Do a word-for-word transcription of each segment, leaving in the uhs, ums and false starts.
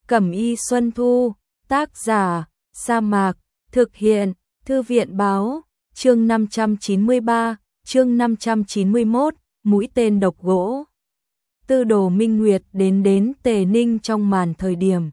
Cẩm y Xuân Thu, tác giả, Sa Mạc, thực hiện, Thư viện báo, chương năm trăm chín mươi ba, chương năm trăm chín mươi mốt, mũi tên độc gỗ. Tư Đồ Minh Nguyệt đến đến Tề Ninh trong màn thời điểm.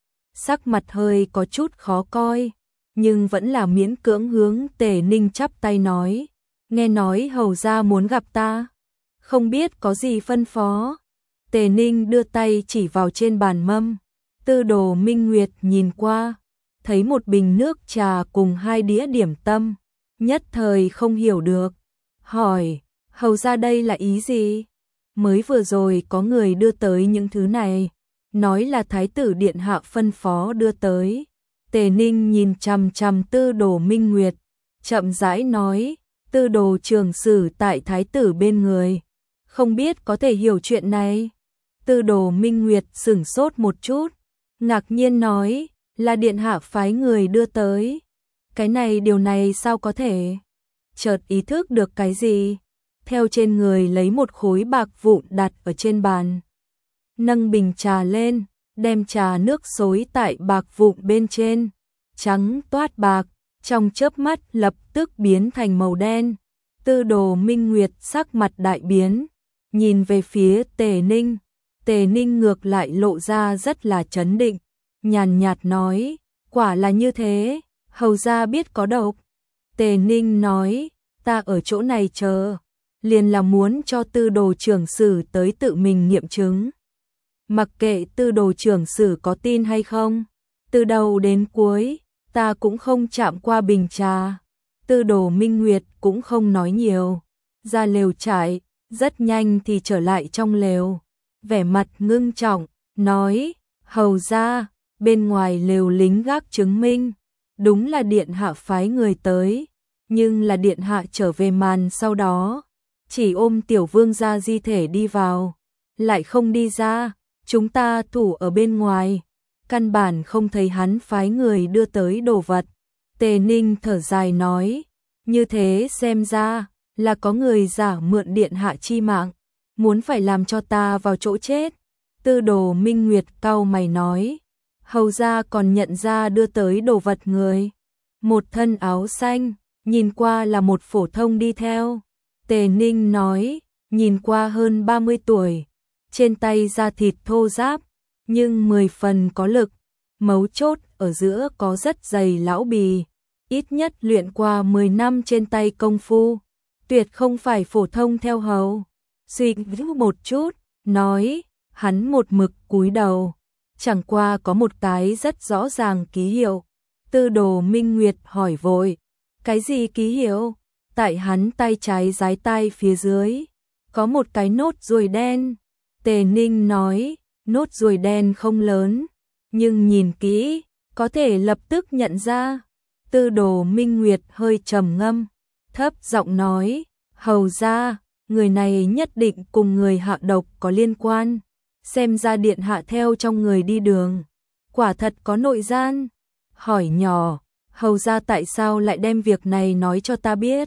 Sắc mặt hơi có chút khó coi, nhưng vẫn là miễn cưỡng hướng Tề Ninh chắp tay nói, nghe nói hầu gia muốn gặp ta, không biết có gì phân phó. Tề Ninh đưa tay chỉ vào trên bàn mâm. Tư Đồ Minh Nguyệt nhìn qua, thấy một bình nước trà cùng hai đĩa điểm tâm, nhất thời không hiểu được, hỏi, hầu gia đây là ý gì? Mới vừa rồi có người đưa tới những thứ này, nói là thái tử điện hạ phân phó đưa tới. Tề Ninh nhìn chằm chằm Tư Đồ Minh Nguyệt, chậm rãi nói, Tư Đồ trưởng sử tại thái tử bên người, không biết có thể hiểu chuyện này. Tư Đồ Minh Nguyệt sửng sốt một chút, ngạc nhiên nói, là điện hạ phái người đưa tới. Cái này điều này sao có thể? Chợt ý thức được cái gì, theo trên người lấy một khối bạc vụn đặt ở trên bàn. Nâng bình trà lên, đem trà nước xối tại bạc vụn bên trên, trắng toát bạc, trong chớp mắt lập tức biến thành màu đen. Tư Đồ Minh Nguyệt sắc mặt đại biến, nhìn về phía Tề Ninh. Tề Ninh ngược lại lộ ra rất là chấn định, nhàn nhạt nói, quả là như thế, hầu gia biết có độc. Tề Ninh nói, ta ở chỗ này chờ, liền là muốn cho Tư Đồ trưởng sử tới tự mình nghiệm chứng. Mặc kệ Tư Đồ trưởng sử có tin hay không, từ đầu đến cuối, ta cũng không chạm qua bình trà. Tư Đồ Minh Nguyệt cũng không nói nhiều, ra lều trại, rất nhanh thì trở lại trong lều, vẻ mặt ngưng trọng, nói, hầu gia, bên ngoài lều lính gác chứng minh, đúng là điện hạ phái người tới, nhưng là điện hạ trở về màn sau đó, chỉ ôm tiểu vương gia di thể đi vào, lại không đi ra, chúng ta thủ ở bên ngoài, căn bản không thấy hắn phái người đưa tới đồ vật. Tề Ninh thở dài nói, như thế xem ra là có người giả mượn điện hạ chi mạng, muốn phải làm cho ta vào chỗ chết. Tư Đồ Minh Nguyệt cau mày nói, hầu gia còn nhận ra đưa tới đồ vật người. Một thân áo xanh, nhìn qua là một phổ thông đi theo. Tề Ninh nói, nhìn qua hơn ba mươi tuổi, trên tay da thịt thô ráp, nhưng mười phần có lực, mấu chốt ở giữa có rất dày lão bì, ít nhất luyện qua mười năm trên tay công phu, tuyệt không phải phổ thông theo hầu. Suy nghĩ một chút, nói, hắn một mực cúi đầu, chẳng qua có một cái rất rõ ràng ký hiệu. Tư Đồ Minh Nguyệt hỏi vội, cái gì ký hiệu? Tại hắn tay trái dái tay phía dưới, có một cái nốt ruồi đen. Tề Ninh nói, nốt ruồi đen không lớn, nhưng nhìn kỹ, có thể lập tức nhận ra. Tư Đồ Minh Nguyệt hơi trầm ngâm, thấp giọng nói, hầu gia, người này nhất định cùng người hạ độc có liên quan, xem ra điện hạ theo trong người đi đường, quả thật có nội gian. Hỏi nhỏ, hầu gia tại sao lại đem việc này nói cho ta biết?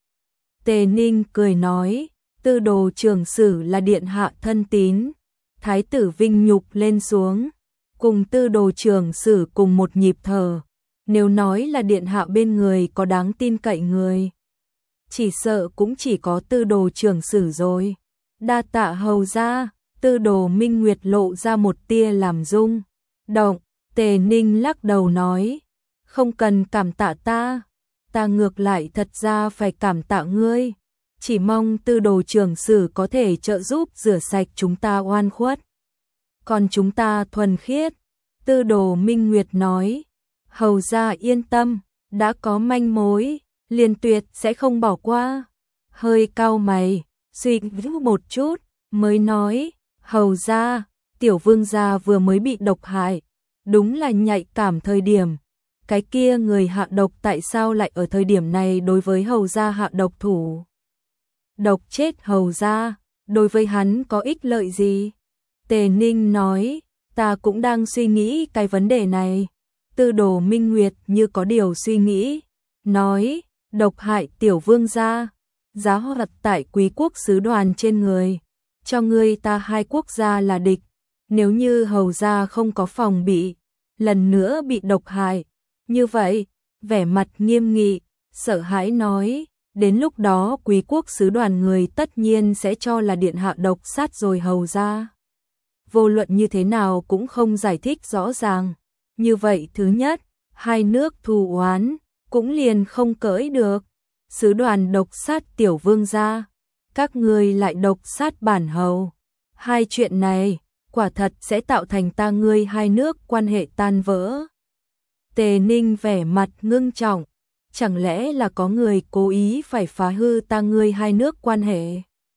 Tề Ninh cười nói, Tư Đồ trưởng sử là điện hạ thân tín, thái tử vinh nhục lên xuống, cùng Tư Đồ trưởng sử cùng một nhịp thở, nếu nói là điện hạ bên người có đáng tin cậy người, chỉ sợ cũng chỉ có Tư Đồ trưởng sử rồi. Đa tạ hầu gia. Tư Đồ Minh Nguyệt lộ ra một tia làm rung động. Tề Ninh lắc đầu nói, không cần cảm tạ ta, ta ngược lại thật ra phải cảm tạ ngươi, chỉ mong Tư Đồ trưởng sử có thể trợ giúp rửa sạch chúng ta oan khuất, còn chúng ta thuần khiết. Tư Đồ Minh Nguyệt nói, hầu gia yên tâm, đã có manh mối, liền tuyệt sẽ không bỏ qua. Hơi cau mày, suy nghĩ một chút, mới nói, hầu gia, tiểu vương gia vừa mới bị độc hại, đúng là nhạy cảm thời điểm. Cái kia người hạ độc tại sao lại ở thời điểm này đối với hầu gia hạ độc thủ? Độc chết hầu gia, đối với hắn có ích lợi gì? Tề Ninh nói, ta cũng đang suy nghĩ cái vấn đề này. Tư Đồ Minh Nguyệt như có điều suy nghĩ, nói, độc hại tiểu vương gia, giá hoạt tại quý quốc sứ đoàn trên người, cho ngươi ta hai quốc gia là địch, Nếu như hầu gia không có phòng bị, lần nữa bị độc hại, như vậy, vẻ mặt nghiêm nghị, sợ hãi nói, đến lúc đó quý quốc sứ đoàn người tất nhiên sẽ cho là điện hạ độc sát rồi hầu gia. Vô luận như thế nào cũng không giải thích rõ ràng. Như vậy thứ nhất, hai nước thù oán, cũng liền không cởi được. Sứ đoàn độc sát tiểu vương gia, các ngươi lại độc sát bản hầu. Hai chuyện này, quả thật sẽ tạo thành ta ngươi hai nước quan hệ tan vỡ. Tề Ninh vẻ mặt ngưng trọng, chẳng lẽ là có người cố ý phải phá hư ta ngươi hai nước quan hệ?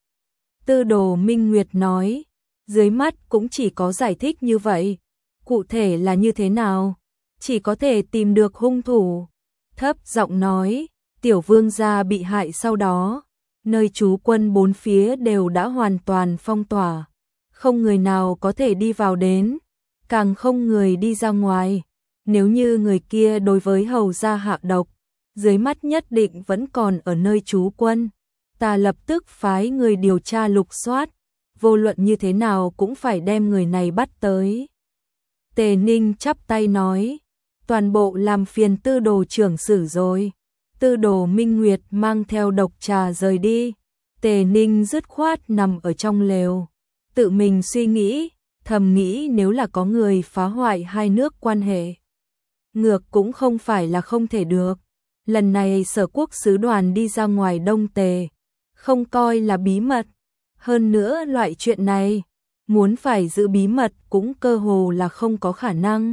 Tư Đồ Minh Nguyệt nói, dưới mắt cũng chỉ có giải thích như vậy, cụ thể là như thế nào, chỉ có thể tìm được hung thủ. Thấp giọng nói, tiểu vương gia bị hại sau đó, nơi trú quân bốn phía đều đã hoàn toàn phong tỏa, không người nào có thể đi vào đến, càng không người đi ra ngoài. Nếu như người kia đối với hầu gia hạ độc, dưới mắt nhất định vẫn còn ở nơi trú quân, ta lập tức phái người điều tra lục soát, vô luận như thế nào cũng phải đem người này bắt tới. Tề Ninh chắp tay nói, toàn bộ làm phiền Tư Đồ trưởng sử rồi. Tư Đồ Minh Nguyệt mang theo độc trà rời đi. Tề Ninh dứt khoát nằm ở trong lều, tự mình suy nghĩ, thầm nghĩ nếu là có người phá hoại hai nước quan hệ, ngược cũng không phải là không thể được. Lần này Sở Quốc sứ đoàn đi ra ngoài Đông Tề, không coi là bí mật. Hơn nữa loại chuyện này, muốn phải giữ bí mật cũng cơ hồ là không có khả năng.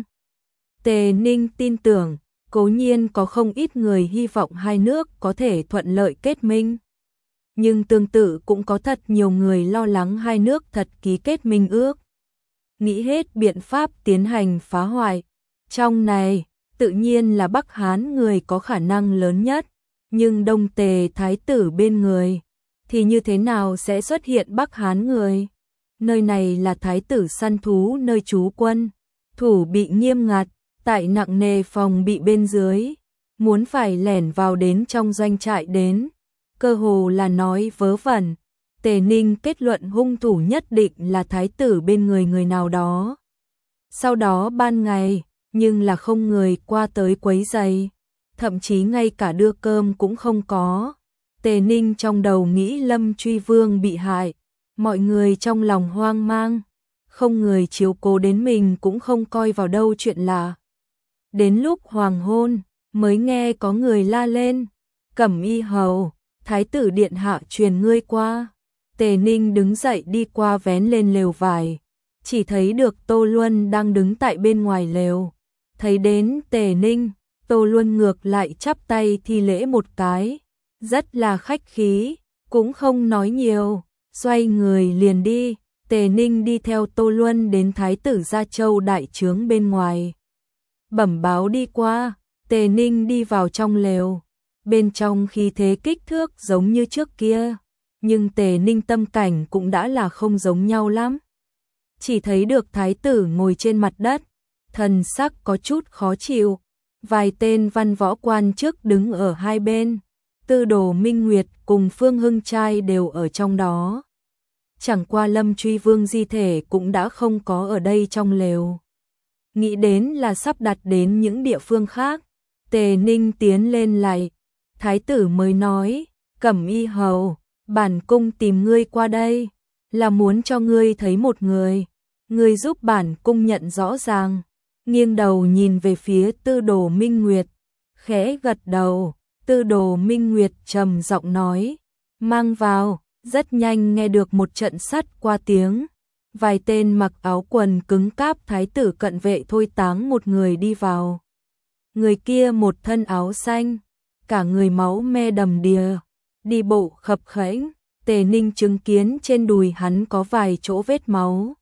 Tề Ninh tin tưởng, cố nhiên có không ít người hy vọng hai nước có thể thuận lợi kết minh. Nhưng tương tự cũng có thật nhiều người lo lắng hai nước thật ký kết minh ước, nghĩ hết biện pháp tiến hành phá hoại. Trong này, tự nhiên là Bắc Hán người có khả năng lớn nhất, nhưng Đông Tề thái tử bên người, thì như thế nào sẽ xuất hiện Bắc Hán người? Nơi này là thái tử săn thú nơi trú quân, thủ bị nghiêm ngặt, tại nặng nề phòng bị bên dưới, muốn phải lẻn vào đến trong doanh trại đến, cơ hồ là nói vớ vẩn. Tề Ninh kết luận hung thủ nhất định là thái tử bên người người nào đó. Sau đó ban ngày, nhưng là không người qua tới quấy rầy, thậm chí ngay cả đưa cơm cũng không có. Tề Ninh trong đầu nghĩ Lâm Truy Vương bị hại, mọi người trong lòng hoang mang, không người chiếu cố đến mình cũng không coi vào đâu chuyện lạ. Đến lúc hoàng hôn, mới nghe có người la lên, Cẩm Y hầu, thái tử điện hạ truyền ngươi qua. Tề Ninh đứng dậy đi qua vén lên lều vải, chỉ thấy được Tô Luân đang đứng tại bên ngoài lều. Thấy đến Tề Ninh, Tô Luân ngược lại chắp tay thi lễ một cái, rất là khách khí, cũng không nói nhiều, xoay người liền đi. Tề Ninh đi theo Tô Luân đến thái tử Gia Châu đại trướng bên ngoài. Bẩm báo đi qua, Tề Ninh đi vào trong lều, bên trong khí thế kích thước giống như trước kia, nhưng Tề Ninh tâm cảnh cũng đã là không giống nhau lắm. Chỉ thấy được thái tử ngồi trên mặt đất, thần sắc có chút khó chịu, vài tên văn võ quan chức đứng ở hai bên, Tư Đồ Minh Nguyệt cùng Phương Hưng Trai đều ở trong đó. Chẳng qua Lâm Truy Vương di thể cũng đã không có ở đây trong lều. Nghĩ đến là sắp đặt đến những địa phương khác, Tề Ninh tiến lên lại, thái tử mới nói, Cẩm Y hầu, bản cung tìm ngươi qua đây, là muốn cho ngươi thấy một người, ngươi giúp bản cung nhận rõ ràng. Nghiêng đầu nhìn về phía Tư Đồ Minh Nguyệt, khẽ gật đầu. Tư Đồ Minh Nguyệt trầm giọng nói, mang vào. Rất nhanh nghe được một trận sắt qua tiếng, vài tên mặc áo quần cứng cáp thái tử cận vệ thôi táng một người đi vào. Người kia một thân áo xanh, cả người máu me đầm đìa, đi bộ khập khẽnh. Tề Ninh chứng kiến trên đùi hắn có vài chỗ vết máu,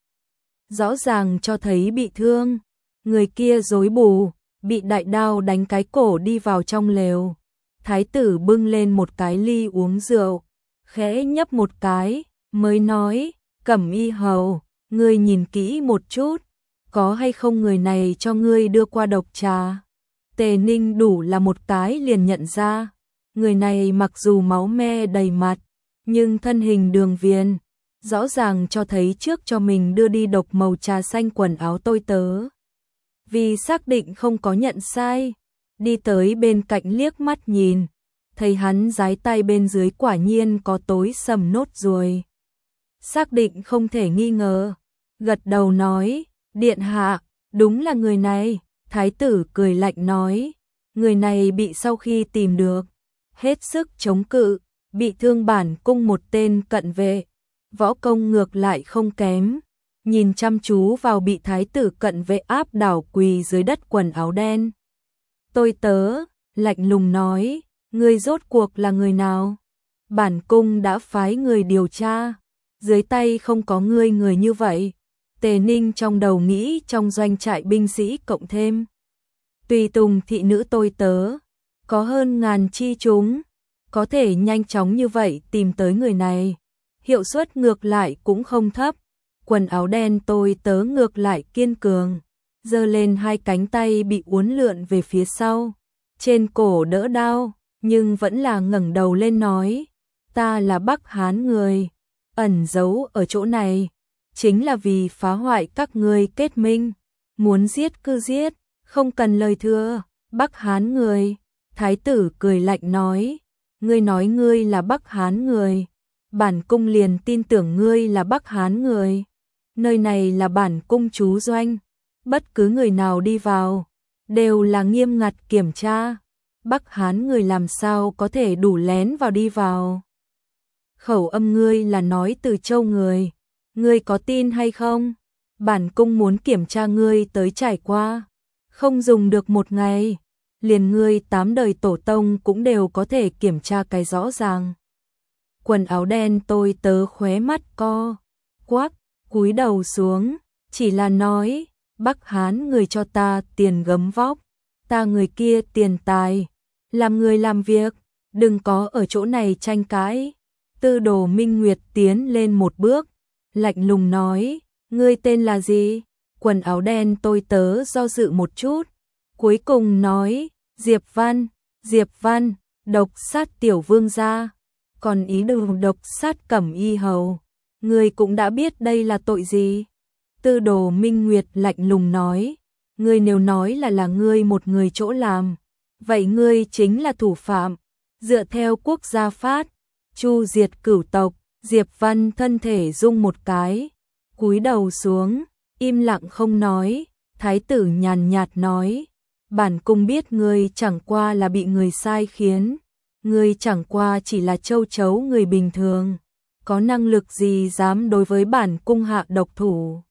rõ ràng cho thấy bị thương. Người kia rối bù, bị đại đao đánh cái cổ đi vào trong lều. Thái tử bưng lên một cái ly uống rượu, khẽ nhấp một cái, mới nói, Cẩm Y hầu, ngươi nhìn kỹ một chút, có hay không người này cho ngươi đưa qua độc trà. Tề Ninh đủ là một cái liền nhận ra, người này mặc dù máu me đầy mặt, nhưng thân hình đường viền, rõ ràng cho thấy trước cho mình đưa đi độc màu trà xanh quần áo tôi tớ. Vì xác định không có nhận sai, đi tới bên cạnh liếc mắt nhìn, thấy hắn giái tay bên dưới quả nhiên có tối sầm nốt ruồi. Xác định không thể nghi ngờ, gật đầu nói, điện hạ, đúng là người này. Thái tử cười lạnh nói, người này bị sau khi tìm được, hết sức chống cự, bị thương bản cung một tên cận vệ, võ công ngược lại không kém. Nhìn chăm chú vào bị thái tử cận vệ áp đảo quỳ dưới đất quần áo đen. Tôi tớ, lạnh lùng nói, ngươi rốt cuộc là người nào? Bản cung đã phái người điều tra, dưới tay không có ngươi người như vậy. Tề Ninh trong đầu nghĩ trong doanh trại binh sĩ cộng thêm tùy tùng thị nữ tôi tớ, có hơn ngàn chi chúng, có thể nhanh chóng như vậy tìm tới người này. Hiệu suất ngược lại cũng không thấp, quần áo đen tôi tớ ngược lại kiên cường, giơ lên hai cánh tay bị uốn lượn về phía sau, trên cổ đỡ đau, nhưng vẫn là ngẩng đầu lên nói, ta là Bắc Hán người, ẩn giấu ở chỗ này, chính là vì phá hoại các ngươi kết minh, muốn giết cứ giết, không cần lời thưa. Bắc Hán người, thái tử cười lạnh nói, ngươi nói ngươi là Bắc Hán người, bản cung liền tin tưởng ngươi là Bắc Hán người. Nơi này là bản cung trú doanh, bất cứ người nào đi vào đều là nghiêm ngặt kiểm tra, Bắc Hán người làm sao có thể đủ lén vào đi vào. Khẩu âm ngươi là nói từ Châu người, ngươi có tin hay không? Bản cung muốn kiểm tra ngươi tới trải qua, không dùng được một ngày, liền ngươi tám đời tổ tông cũng đều có thể kiểm tra cái rõ ràng. Quần áo đen tôi tớ khóe mắt co quắp, cúi đầu xuống, chỉ là nói, Bắc Hán người cho ta tiền gấm vóc, ta người kia tiền tài, làm người làm việc, đừng có ở chỗ này tranh cãi. Tư Đồ Minh Nguyệt tiến lên một bước, lạnh lùng nói, ngươi tên là gì? Quần áo đen tôi tớ do dự một chút, cuối cùng nói, Diệp Văn. Diệp Văn, độc sát tiểu vương gia, còn ý đồ độc sát Cẩm Y hầu, ngươi cũng đã biết đây là tội gì. Tư Đồ Minh Nguyệt lạnh lùng nói, ngươi nếu nói là là ngươi một người chỗ làm, vậy ngươi chính là thủ phạm. Dựa theo quốc gia pháp, chu diệt cửu tộc. Diệp Văn thân thể rung một cái, cúi đầu xuống, im lặng không nói. Thái tử nhàn nhạt nói, bản cung biết ngươi chẳng qua là bị người sai khiến, ngươi chẳng qua chỉ là châu chấu người bình thường, có năng lực gì dám đối với bản cung hạ độc thủ.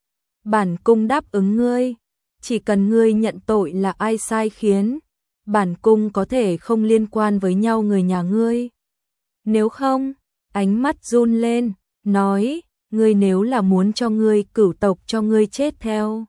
Bản cung đáp ứng ngươi, chỉ cần ngươi nhận tội là ai sai khiến, bản cung có thể không liên quan với nhau người nhà ngươi. Nếu không, ánh mắt run lên, nói, ngươi nếu là muốn cho ngươi cửu tộc cho ngươi chết theo,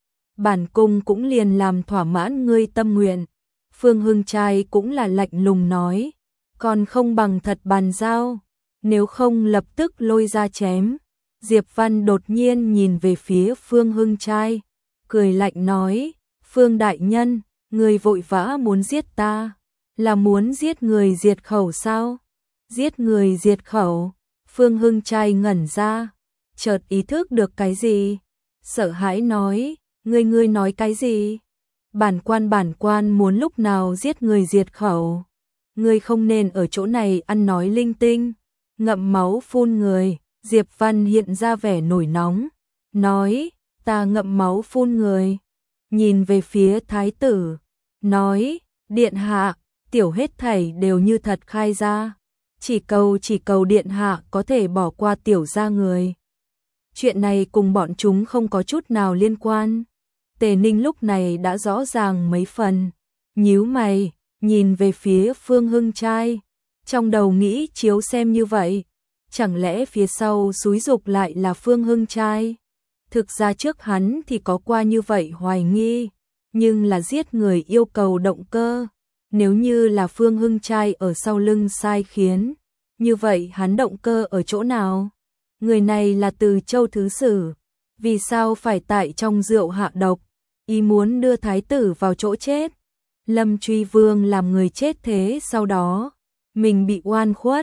bản cung cũng liền làm thỏa mãn ngươi tâm nguyện. Phương Hưng Trai cũng là lạnh lùng nói, còn không bằng thật bàn giao, nếu không lập tức lôi ra chém. Diệp Văn đột nhiên nhìn về phía Phương Hưng Trai, cười lạnh nói, Phương đại nhân, người vội vã muốn giết ta, là muốn giết người diệt khẩu sao? Giết người diệt khẩu. Phương Hưng Trai ngẩn ra, chợt ý thức được cái gì, sợ hãi nói, ngươi ngươi nói cái gì? Bản quan bản quan muốn lúc nào giết người diệt khẩu, ngươi không nên ở chỗ này ăn nói linh tinh, ngậm máu phun người. Diệp Văn hiện ra vẻ nổi nóng, nói, ta ngậm máu phun người. Nhìn về phía thái tử, nói, điện hạ, tiểu hết thảy đều như thật khai ra, chỉ cầu chỉ cầu điện hạ có thể bỏ qua tiểu gia người. Chuyện này cùng bọn chúng không có chút nào liên quan. Tề Ninh lúc này đã rõ ràng mấy phần, nhíu mày, nhìn về phía Phương Hưng Trai, trong đầu nghĩ chiếu xem như vậy, chẳng lẽ phía sau xúi dục lại là Phương Hưng Trai? Thực ra trước hắn thì có qua như vậy hoài nghi, nhưng là giết người yêu cầu động cơ, nếu như là Phương Hưng Trai ở sau lưng sai khiến, như vậy hắn động cơ ở chỗ nào? Người này là từ Châu Thứ Sử, vì sao phải tại trong rượu hạ độc, ý muốn đưa thái tử vào chỗ chết. Lâm Truy Vương làm người chết thế sau đó, mình bị oan khuất,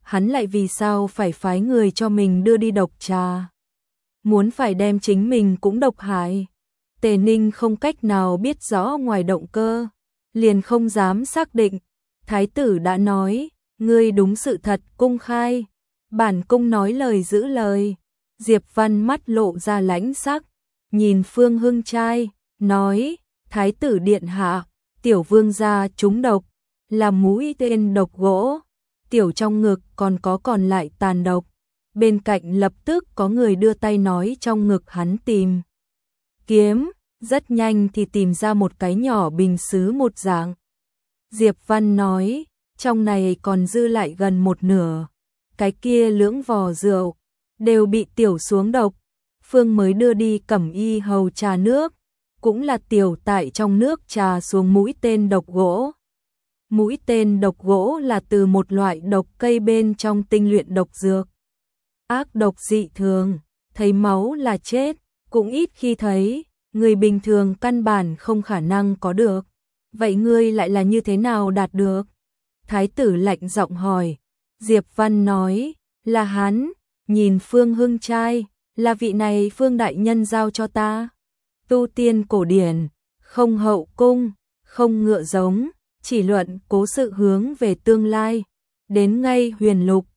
hắn lại vì sao phải phái người cho mình đưa đi độc trà. Muốn phải đem chính mình cũng độc hại. Tề Ninh không cách nào biết rõ ngoài động cơ, liền không dám xác định. Thái tử đã nói, ngươi đúng sự thật cung khai, bản cung nói lời giữ lời. Diệp Văn mắt lộ ra lãnh sắc, nhìn Phương Hưng trai, nói, Thái tử điện hạ, tiểu vương gia trúng độc, là mũi tên độc gỗ, tiểu trong ngực còn có còn lại tàn độc. Bên cạnh lập tức có người đưa tay nói trong ngực hắn tìm kiếm, rất nhanh thì tìm ra một cái nhỏ bình sứ một dạng. Diệp Văn nói, trong này còn dư lại gần một nửa, cái kia lưỡng vò rượu, đều bị tiểu xuống độc, Phương mới đưa đi cẩm y hầu trà nước, cũng là tiểu tại trong nước trà xuống mũi tên độc gỗ. Mũi tên độc gỗ là từ một loại độc cây bên trong tinh luyện độc dược. Ác độc dị thường, thấy máu là chết, cũng ít khi thấy, người bình thường căn bản không khả năng có được. Vậy ngươi lại là như thế nào đạt được? Thái tử lạnh giọng hỏi. Diệp Văn nói, là hắn, nhìn Phương Hưng trai, là vị này Phương đại nhân giao cho ta. Tu tiên cổ điển, không hậu cung, không ngựa giống, chỉ luận cố sự hướng về tương lai. Đến ngay huyền lục,